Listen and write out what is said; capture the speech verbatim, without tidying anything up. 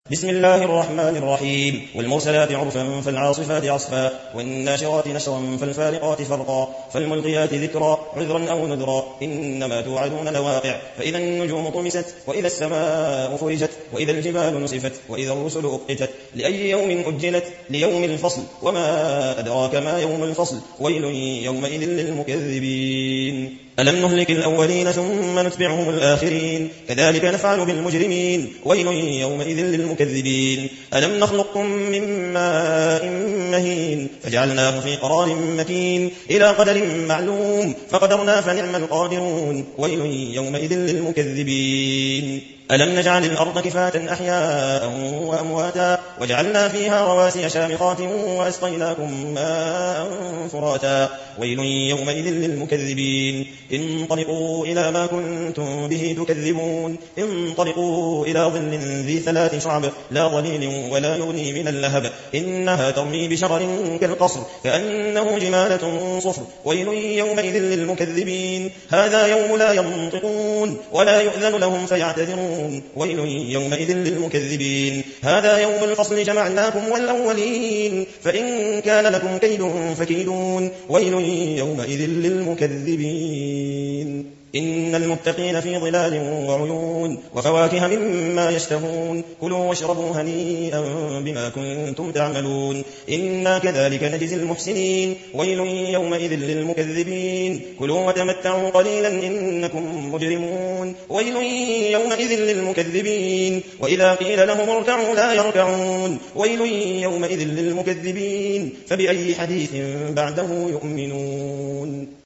بسم الله الرحمن الرحيم والمرسلات عرفا فالعاصفات عصفا والناشرات نشرا فالفارقات فرقا فالملقيات ذكرا عذرا أو نذرا إنما توعدون لواقع فإذا النجوم طمست وإذا السماء فرجت وإذا الجبال نسفت وإذا الرسل أقتت لأي يوم أجلت ليوم الفصل وما أدراك ما يوم الفصل ويل يومئذ للمكذبين ألم نهلك الأولين ثم نتبعهم الآخرين كذلك نفعل بالمجرمين ويل يومئذ للمكذبين ألم نخلقكم من ماء مهين فجعلناه في قرار مكين إلى قدر معلوم فقدرنا فنعم القادرون ويل يومئذ للمكذبين ألم نجعل الأرض كفاة أحياء وأمواتا وجعلنا فيها رواسي شامخات وأسقيناكم ماء فراتا ويل يومئذ للمكذبين انطلقوا إلى ما كنتم به تكذبون انطلقوا إلى ظل ذي ثلاث شعب لا ظليل ولا يغني من اللهب إنها ترمي بشرر كالقصر كأنه جمالة صفر ويل يومئذ للمكذبين هذا يوم لا ينطقون ولا يؤذن لهم فيعتذرون ويل يومئذ للمكذبين هذا يوم الفصل جمعناكم والأولين فإن كان لكم كيد فكيدون ويل يومئذ للمكذبين إن المتقين في ظلال وعيون وفواكه مما يشتهون كلوا واشربوا هنيئا بما كنتم تعملون إنا كذلك نجزي المحسنين ويل يومئذ للمكذبين كلوا وتمتعوا قليلا إنكم مجرمون ويل يومئذ للمكذبين وإذا قيل لهم اركعوا لا يركعون ويل يومئذ للمكذبين فبأي حديث بعده يؤمنون